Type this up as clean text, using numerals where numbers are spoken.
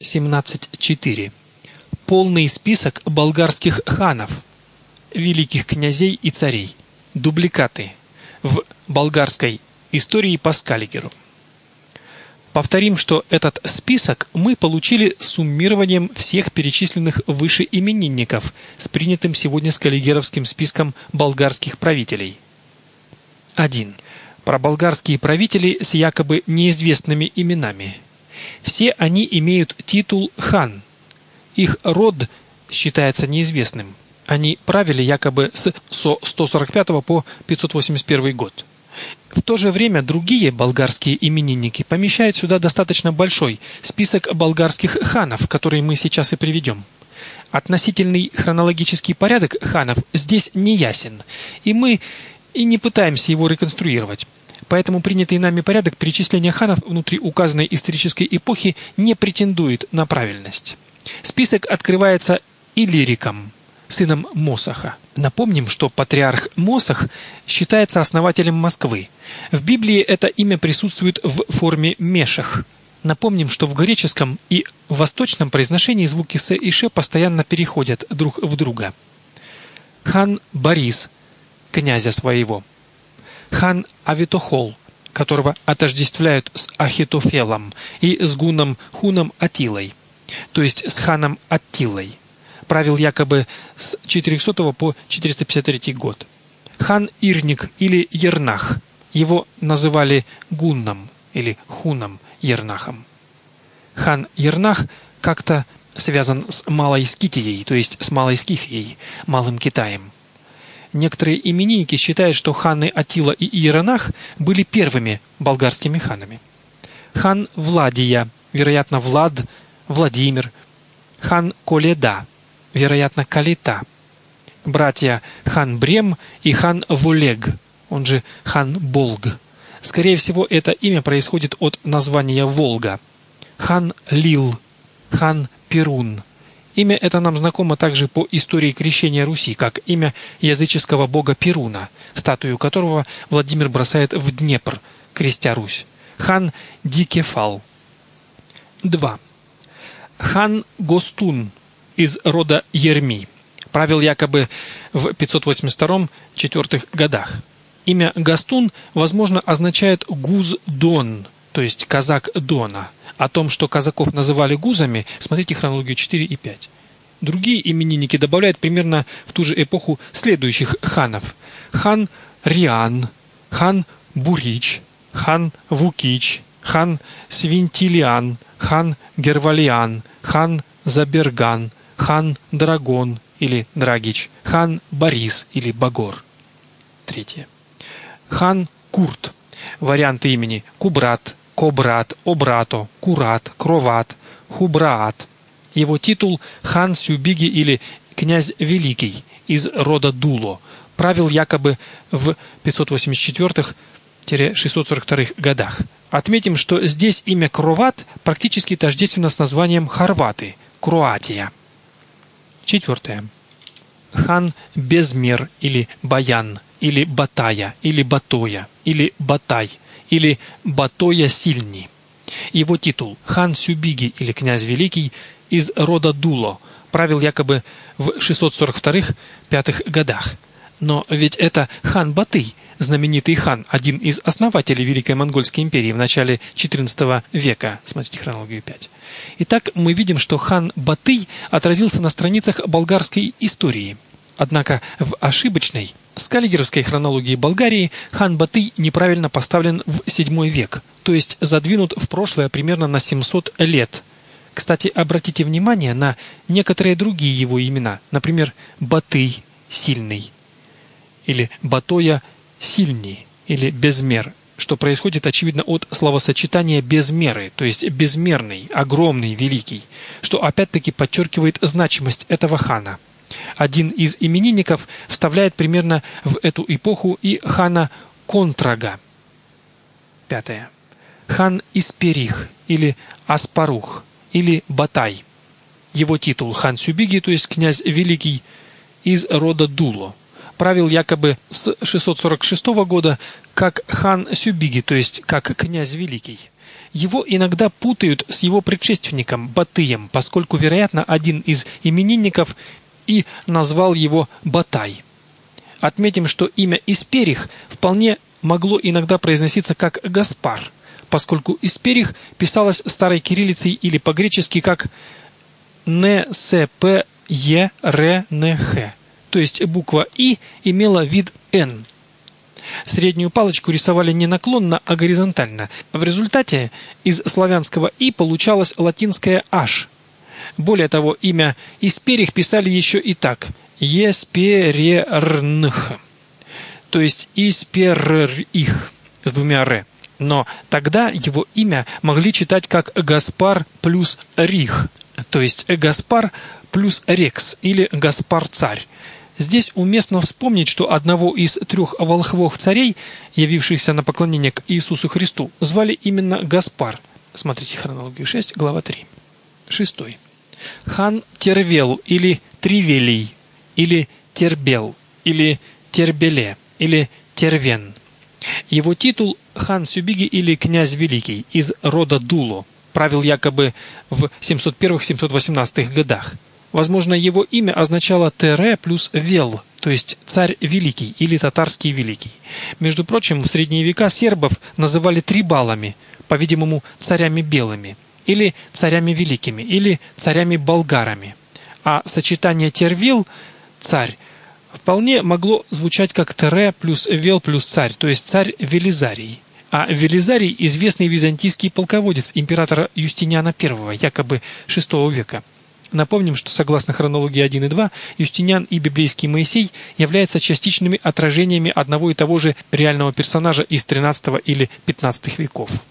17.4. Полный список болгарских ханов, великих князей и царей. Дубликаты в болгарской истории по Скаллигеру. Повторим, что этот список мы получили суммированием всех перечисленных выше именинников с принятым сегодня скаллигеровским списком болгарских правителей. 1. Про болгарские правители с якобы неизвестными именами. Все они имеют титул хан. Их род считается неизвестным. Они правили якобы с 145 по 581 год. В то же время другие болгарские именинники помещают сюда достаточно большой список болгарских ханов, который мы сейчас и приведем. Относительный хронологический порядок ханов здесь не ясен, и мы не пытаемся его реконструировать. Поэтому принятый нами порядок перечисления ханов внутри указанной исторической эпохи не претендует на правильность. Список открывается Иллириком, сыном Мосаха. Напомним, что патриарх Мосах считается основателем Москвы. В Библии это имя присутствует в форме Мешах. Напомним, что в греческом и восточном произношении звуки С и Ш постоянно переходят друг в друга. Хан Борис, князя своего. Хан Авитохол, которого отождествляют с Ахитофелом и с Гуном Хуном Атилой, то есть с ханом Аттилой. Правил якобы с 400 по 453 год. Хан Ирник или Ернах. Его называли Гунном или Хуном Ернахом. Хан Ернах как-то связан с Малой Скитией, то есть с Малой Скифией, Малым Китаем. Некоторые именинники считают, что ханы Аттила и Иеронах были первыми болгарскими ханами. Хан Владия, вероятно, Влад, Владимир. Хан Коледа, вероятно, Калита. Братья хан Брем и хан Волег, он же хан Болг. Скорее всего, это имя происходит от названия Волга. Хан Лил, хан Перун. Имя это нам знакомо также по истории крещения Руси, как имя языческого бога Перуна, статую которого Владимир бросает в Днепр, крестя Русь. Хан Дикефал. 2. Хан Гостун из рода Ерми. Правил якобы в 582-4 годах. Имя Гастун, возможно, означает «гуз-дон», то есть «казак Дона». О том, что казаков называли гузами, смотрите хронологию 4 и 5. Другие именинники добавляют примерно в ту же эпоху следующих ханов. Хан Риан, хан Бурич, хан Вукич, хан Свинтилиан, хан Гервалиан, хан Заберган, хан Драгон или Драгич, хан Борис или Багор. 3. Хан Курт. Варианты имени Кубрат, Кобрат, Обрато, Курат, Кроват, Хубраат. Его титул хан Сюбиги или князь Великий из рода Дуло. Правил якобы в 584-642 годах. Отметим, что здесь имя Кроват практически тождественно с названием Хорваты, Кроатия. 4. Хан Безмер или Баян, или Батая, или Батоя, или Батай, или Батоя Сильни. Его титул хан Сюбиги или князь Великий из рода Дуло. Правил якобы в 642-5 годах. Но ведь это хан Батый, знаменитый хан, один из основателей Великой Монгольской империи в начале XIV века. Смотрите хронологию 5. Итак, мы видим, что хан Батый отразился на страницах болгарской истории. Однако в ошибочной скаллигеровской хронологии Болгарии хан Батый неправильно поставлен в VII век, то есть задвинут в прошлое примерно на 700 лет. Кстати, обратите внимание на некоторые другие его имена, например, Батый Сильный, или Батоя Сильни, или Безмер, что происходит, очевидно, от словосочетания «безмеры», то есть «безмерный», «огромный», «великий», что опять-таки подчеркивает значимость этого хана. Один из именинников вставляет примерно в эту эпоху и хана Контрага. 5. Хан Исперих или Аспарух или Батай. Его титул хан Сюбиги, то есть князь Великий, из рода Дуло. Правил якобы с 646 года как хан Сюбиги, то есть как князь Великий. Его иногда путают с его предшественником Батыем, поскольку, вероятно, один из именинников и назвал его Батай. Отметим, что имя Исперих вполне могло иногда произноситься как Гаспар, поскольку Исперих писалось старой кириллицей или по-гречески как НСПЕРНХ, то есть буква И имела вид Н. Среднюю палочку рисовали не наклонно, а горизонтально. В результате из славянского «и» получалось латинское «аш». Более того, имя Исперих писали еще и так – Есперернх, то есть Исперих с двумя «р». Но тогда его имя могли читать как Гаспар плюс Рих, то есть Гаспар плюс Рекс или Гаспар-царь. Здесь уместно вспомнить, что одного из 3 волхвов царей, явившихся на поклонение к Иисусу Христу, звали именно Гаспар. Смотрите хронологию 6, глава 3. 6. Хан Тервел или Тривелий, или Тербел, или Тербеле, или Тервен. Его титул хан Сюбиги или князь Великий из рода Дуло, правил якобы в 701-718 годах. Возможно, его имя означало Тере плюс Вел, то есть царь Великий или татарский Великий. Между прочим, в средние века сербов называли трибалами, по-видимому, царями белыми, или царями великими, или царями-болгарами. А сочетание Тервел – царь вполне могло звучать как Тере плюс Вел плюс царь, то есть царь Велизарий. А Велизарий – известный византийский полководец императора Юстиниана I, якобы VI века. Напомним, что согласно хронологии 1 и 2, Юстиниан и библейский Моисей являются частичными отражениями одного и того же реального персонажа из 13 или 15 веков.